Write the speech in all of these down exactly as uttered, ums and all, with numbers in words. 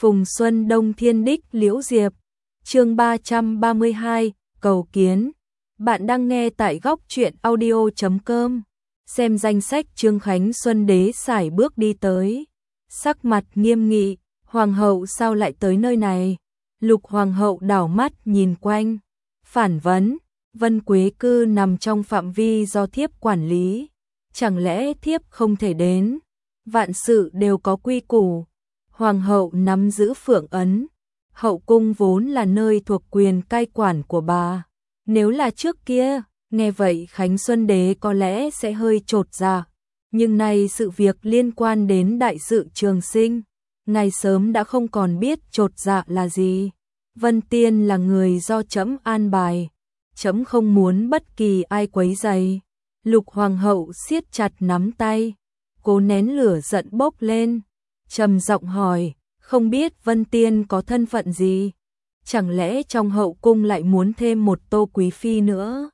Phùng Xuân Đông Thiên Đích Liễu Diệp. Chương ba trăm ba mươi hai, cầu kiến. Bạn đang nghe tại góc truyện audio chấm com. Xem danh sách Trương Khánh Xuân Đế sải bước đi tới. Sắc mặt nghiêm nghị, hoàng hậu sao lại tới nơi này? Lục hoàng hậu đảo mắt nhìn quanh, phản vấn, Vân Quế Cư nằm trong phạm vi do thiếp quản lý, chẳng lẽ thiếp không thể đến? Vạn sự đều có quy củ. Hoàng hậu nắm giữ phượng ấn, hậu cung vốn là nơi thuộc quyền cai quản của bà. Nếu là trước kia, nghe vậy Khánh Xuân Đế có lẽ sẽ hơi chột dạ, nhưng nay sự việc liên quan đến đại sự Trường Sinh, ngài sớm đã không còn biết chột dạ là gì. Vân Tiên là người do trẫm an bài, trẫm không muốn bất kỳ ai quấy rầy. Lục hoàng hậu siết chặt nắm tay, cố nén lửa giận bốc lên, trầm giọng hỏi, không biết Vân Tiên có thân phận gì? Chẳng lẽ trong hậu cung lại muốn thêm một Tô Quý Phi nữa?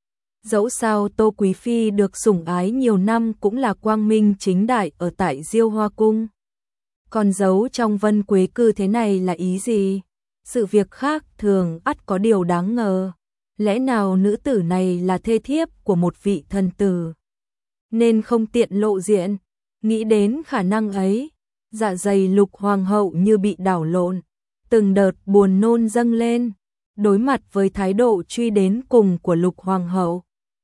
Dẫu sao Tô Quý Phi được sủng ái nhiều năm cũng là quang minh chính đại ở tại Diêu Hoa Cung. Còn giấu trong Vân Quế Cư thế này là ý gì? Sự việc khác thường ắt có điều đáng ngờ. Lẽ nào nữ tử này là thê thiếp của một vị thần tử, nên không tiện lộ diện? Nghĩ đến khả năng ấy, dạ dày Lục hoàng hậu như bị đảo lộn, từng đợt buồn nôn dâng lên, đối mặt với thái độ truy đến cùng của Lục hoàng hậu.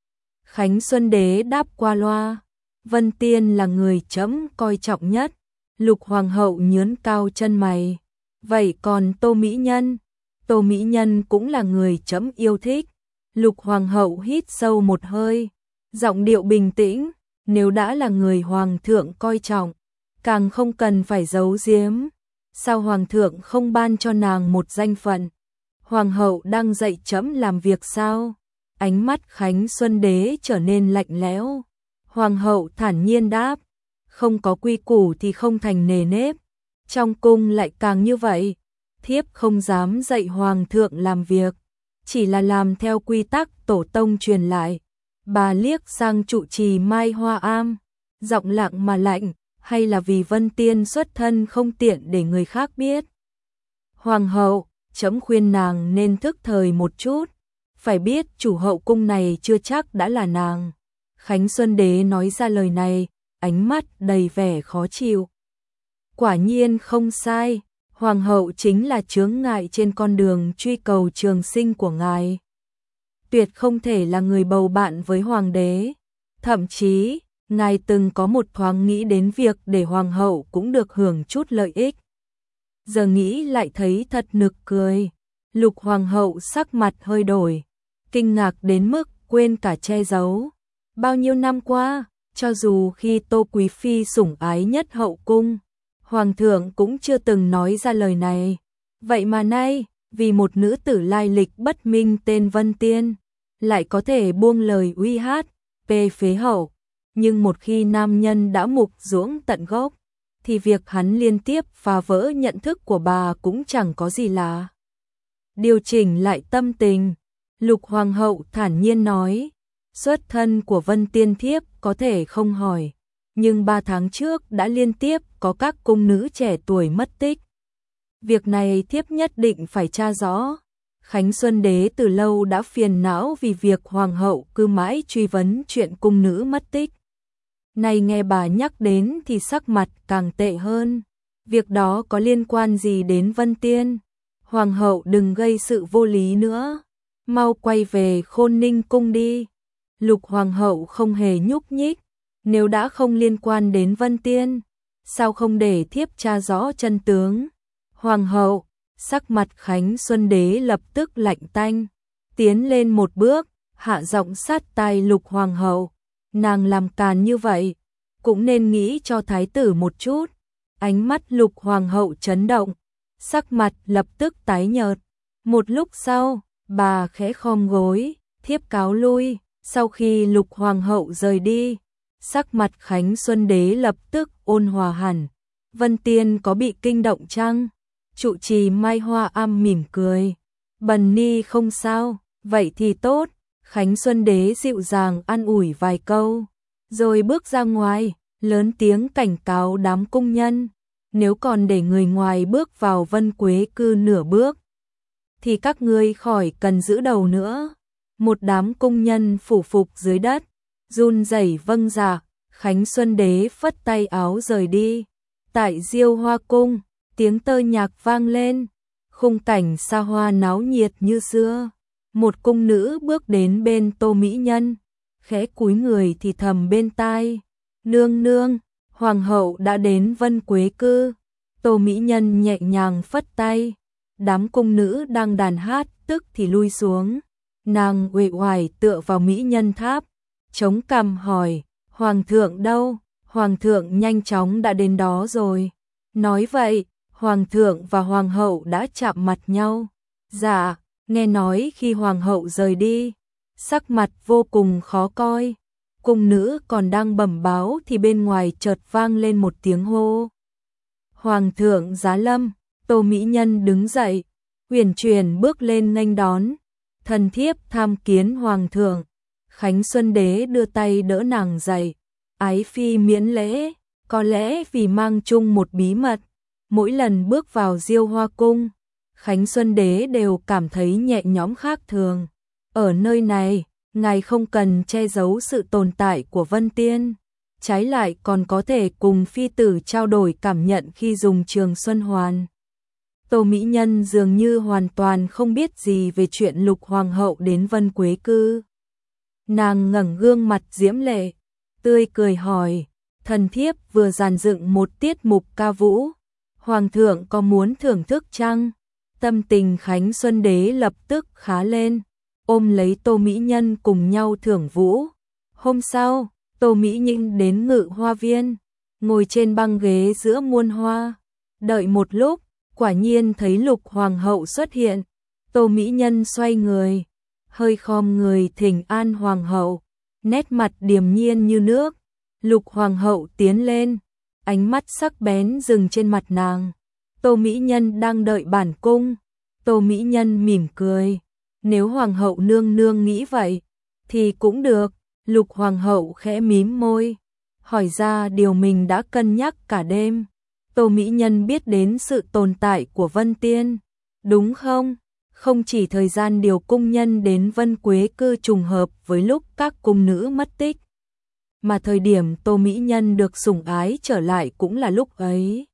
Khánh Xuân Đế đáp qua loa, Vân Tiên là người trẫm coi trọng nhất. Lục hoàng hậu nhướn cao chân mày, vậy còn Tô Mỹ Nhân? Tô Mỹ Nhân cũng là người trẫm yêu thích. Lục hoàng hậu hít sâu một hơi, giọng điệu bình tĩnh, nếu đã là người hoàng thượng coi trọng, càng không cần phải giấu giếm. Sao hoàng thượng không ban cho nàng một danh phận? Hoàng hậu đang dạy trẫm làm việc sao? Ánh mắt Khánh Xuân Đế trở nên lạnh lẽo. Hoàng hậu thản nhiên đáp, không có quy củ thì không thành nề nếp. Trong cung lại càng như vậy. Thiếp không dám dạy hoàng thượng làm việc, chỉ là làm theo quy tắc tổ tông truyền lại. Bà liếc sang trụ trì Mai Hoa Am, giọng lặng mà lạnh, hay là vì Vân Tiên xuất thân không tiện để người khác biết? Hoàng hậu, trẫm khuyên nàng nên thức thời một chút, phải biết chủ hậu cung này chưa chắc đã là nàng. Khánh Xuân Đế nói ra lời này, ánh mắt đầy vẻ khó chịu. Quả nhiên không sai, hoàng hậu chính là chướng ngại trên con đường truy cầu trường sinh của ngài. Tuyệt không thể là người bầu bạn với hoàng đế. Thậm chí, ngài từng có một thoáng nghĩ đến việc để hoàng hậu cũng được hưởng chút lợi ích. Giờ nghĩ lại thấy thật nực cười. Lục hoàng hậu sắc mặt hơi đổi, kinh ngạc đến mức quên cả che giấu. Bao nhiêu năm qua, cho dù khi Tô Quý Phi sủng ái nhất hậu cung, hoàng thượng cũng chưa từng nói ra lời này. Vậy mà nay, vì một nữ tử lai lịch bất minh tên Vân Tiên, lại có thể buông lời uy hát, pê phế hậu. Nhưng một khi nam nhân đã mục ruỗng tận gốc, thì việc hắn liên tiếp phá vỡ nhận thức của bà cũng chẳng có gì lạ. Điều chỉnh lại tâm tình, Lục hoàng hậu thản nhiên nói, xuất thân của Vân Tiên thiếp có thể không hỏi, nhưng ba tháng trước đã liên tiếp có các cung nữ trẻ tuổi mất tích. Việc này thiếp nhất định phải tra rõ. Khánh Xuân Đế từ lâu đã phiền não vì việc hoàng hậu cứ mãi truy vấn chuyện cung nữ mất tích. Nay nghe bà nhắc đến thì sắc mặt càng tệ hơn. Việc đó có liên quan gì đến Vân Tiên? Hoàng hậu đừng gây sự vô lý nữa, mau quay về Khôn Ninh cung đi. Lục hoàng hậu không hề nhúc nhích, nếu đã không liên quan đến Vân Tiên, sao không để thiếp tra rõ chân tướng? Hoàng hậu, sắc mặt Khánh Xuân Đế lập tức lạnh tanh, tiến lên một bước, hạ giọng sát tai Lục hoàng hậu, nàng làm càn như vậy, cũng nên nghĩ cho thái tử một chút. Ánh mắt Lục hoàng hậu chấn động, sắc mặt lập tức tái nhợt. Một lúc sau, bà khẽ khom gối, thiếp cáo lui. Sau khi Lục hoàng hậu rời đi, sắc mặt Khánh Xuân Đế lập tức ôn hòa hẳn. Vân Tiên có bị kinh động chăng? Trụ trì Mai Hoa Am mỉm cười, Bần ni không sao, vậy thì tốt. Khánh Xuân Đế dịu dàng an ủi vài câu, rồi bước ra ngoài, lớn tiếng cảnh cáo đám cung nhân, nếu còn để người ngoài bước vào Vân Quế Cư nửa bước, thì các ngươi khỏi cần giữ đầu nữa. Một đám cung nhân phủ phục dưới đất, run rẩy vâng dạ. Khánh Xuân Đế phất tay áo rời đi. Tại Diêu Hoa Cung, tiếng tơ nhạc vang lên, khung cảnh xa hoa náo nhiệt như xưa. Một cung nữ bước đến bên Tô Mỹ Nhân, khẽ cúi người thì thầm bên tai, nương nương, hoàng hậu đã đến Vân Quế Cư. Tô Mỹ Nhân nhẹ nhàng phất tay, đám cung nữ đang đàn hát tức thì lui xuống. Nàng uể oải tựa vào Mỹ Nhân tháp, chống cằm hỏi, hoàng thượng đâu? Hoàng thượng nhanh chóng đã đến đó rồi. Nói vậy, hoàng thượng và hoàng hậu đã chạm mặt nhau. Dạ, nghe nói khi hoàng hậu rời đi, sắc mặt vô cùng khó coi. Cung nữ còn đang bẩm báo thì bên ngoài chợt vang lên một tiếng hô. Hoàng thượng giá lâm. Tô Mỹ Nhân đứng dậy, uyển chuyển bước lên nghênh đón. Thần thiếp tham kiến hoàng thượng. Khánh Xuân Đế đưa tay đỡ nàng dậy. Ái phi miễn lễ, có lẽ vì mang chung một bí mật. Mỗi lần bước vào Diêu Hoa Cung, Khánh Xuân Đế đều cảm thấy nhẹ nhõm khác thường. Ở nơi này, ngài không cần che giấu sự tồn tại của Vân Tiên, trái lại còn có thể cùng phi tử trao đổi cảm nhận khi dùng Trường Xuân Hoàn. Tô Mỹ Nhân dường như hoàn toàn không biết gì về chuyện Lục hoàng hậu đến Vân Quế Cư. Nàng ngẩng gương mặt diễm lệ, tươi cười hỏi, thần thiếp vừa dàn dựng một tiết mục ca vũ, hoàng thượng có muốn thưởng thức chăng? Tâm tình Khánh Xuân Đế lập tức khá lên, ôm lấy Tô Mỹ Nhân cùng nhau thưởng vũ. Hôm sau, Tô Mỹ Nhân đến Ngự Hoa Viên, ngồi trên băng ghế giữa muôn hoa, đợi một lúc, quả nhiên thấy Lục hoàng hậu xuất hiện. Tô Mỹ Nhân xoay người, hơi khom người thỉnh an hoàng hậu, nét mặt điềm nhiên như nước. Lục hoàng hậu tiến lên, ánh mắt sắc bén dừng trên mặt nàng. Tô Mỹ Nhân đang đợi bản cung. Tô Mỹ Nhân mỉm cười, nếu hoàng hậu nương nương nghĩ vậy thì cũng được. Lục hoàng hậu khẽ mím môi, hỏi ra điều mình đã cân nhắc cả đêm. Tô Mỹ Nhân biết đến sự tồn tại của Vân Tiên, đúng không? Không chỉ thời gian điều cung nhân đến Vân Quế Cư trùng hợp với lúc các cung nữ mất tích, mà thời điểm Tô Mỹ Nhân được sủng ái trở lại cũng là lúc ấy.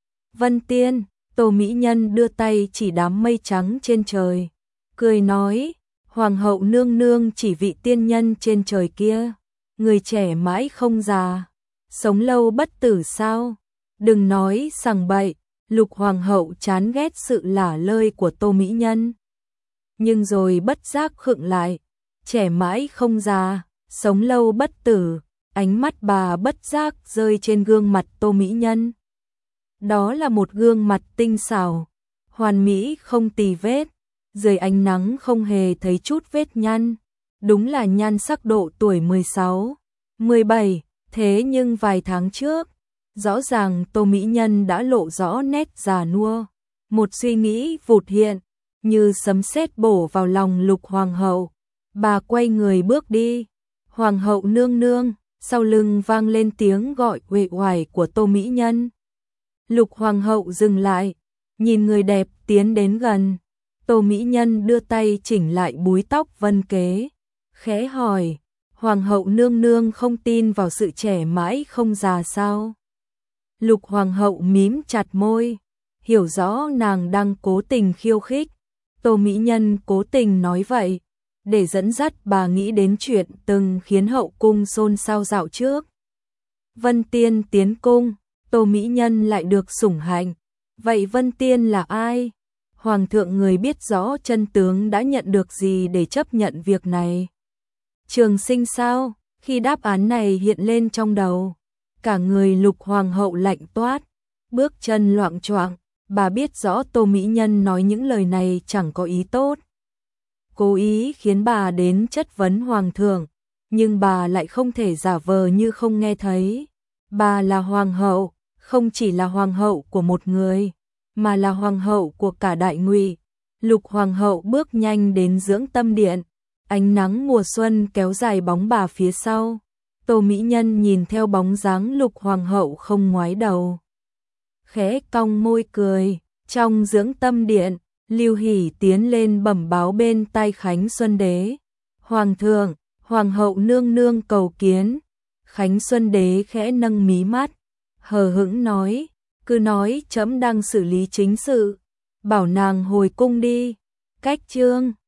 Vân Tiên, Tô Mỹ Nhân đưa tay chỉ đám mây trắng trên trời, cười nói, hoàng hậu nương nương chỉ vị tiên nhân trên trời kia, người trẻ mãi không già, sống lâu bất tử sao? Đừng nói sằng bậy. Lục hoàng hậu chán ghét sự lả lơi của Tô Mỹ Nhân, nhưng rồi bất giác khựng lại, trẻ mãi không già, sống lâu bất tử. Ánh mắt bà bất giác rơi trên gương mặt Tô Mỹ Nhân. Đó là một gương mặt tinh xảo, hoàn mỹ không tì vết, dưới ánh nắng không hề thấy chút vết nhăn, đúng là nhan sắc độ tuổi mười sáu, mười bảy. Thế nhưng vài tháng trước, rõ ràng Tô Mỹ Nhân đã lộ rõ nét già nua. Một suy nghĩ vụt hiện, như sấm sét bổ vào lòng Lục hoàng hậu. Bà quay người bước đi. Hoàng hậu nương nương. Sau lưng vang lên tiếng gọi uể oải của Tô Mỹ Nhân. Lục hoàng hậu dừng lại, nhìn người đẹp tiến đến gần. Tô Mỹ Nhân đưa tay chỉnh lại búi tóc vân kế, khẽ hỏi, hoàng hậu nương nương không tin vào sự trẻ mãi không già sao? Lục hoàng hậu mím chặt môi, hiểu rõ nàng đang cố tình khiêu khích. Tô Mỹ Nhân cố tình nói vậy, để dẫn dắt bà nghĩ đến chuyện từng khiến hậu cung xôn xao dạo trước. Vân Tiên tiến cung, Tô Mỹ Nhân lại được sủng hạnh. Vậy Vân Tiên là ai? Hoàng thượng người biết rõ chân tướng đã nhận được gì để chấp nhận việc này? Trường Sinh sao? Khi đáp án này hiện lên trong đầu, cả người Lục hoàng hậu lạnh toát, bước chân loạng choạng. Bà biết rõ Tô Mỹ Nhân nói những lời này chẳng có ý tốt, cố ý khiến bà đến chất vấn hoàng thượng, nhưng bà lại không thể giả vờ như không nghe thấy. Bà là hoàng hậu, không chỉ là hoàng hậu của một người, mà là hoàng hậu của cả Đại Ngụy. Lục hoàng hậu bước nhanh đến Dưỡng Tâm Điện, ánh nắng mùa xuân kéo dài bóng bà phía sau. Tô Mỹ Nhân nhìn theo bóng dáng Lục hoàng hậu không ngoái đầu. khẽ cong môi cười. Trong dưỡng tâm điện, Lưu Hỷ tiến lên bẩm báo bên tai Khánh Xuân Đế. Hoàng thượng, Hoàng hậu nương nương cầu kiến. Khánh Xuân Đế khẽ nâng mí mắt, hờ hững nói, cứ nói trẫm đang xử lý chính sự, bảo nàng hồi cung đi. Cách chương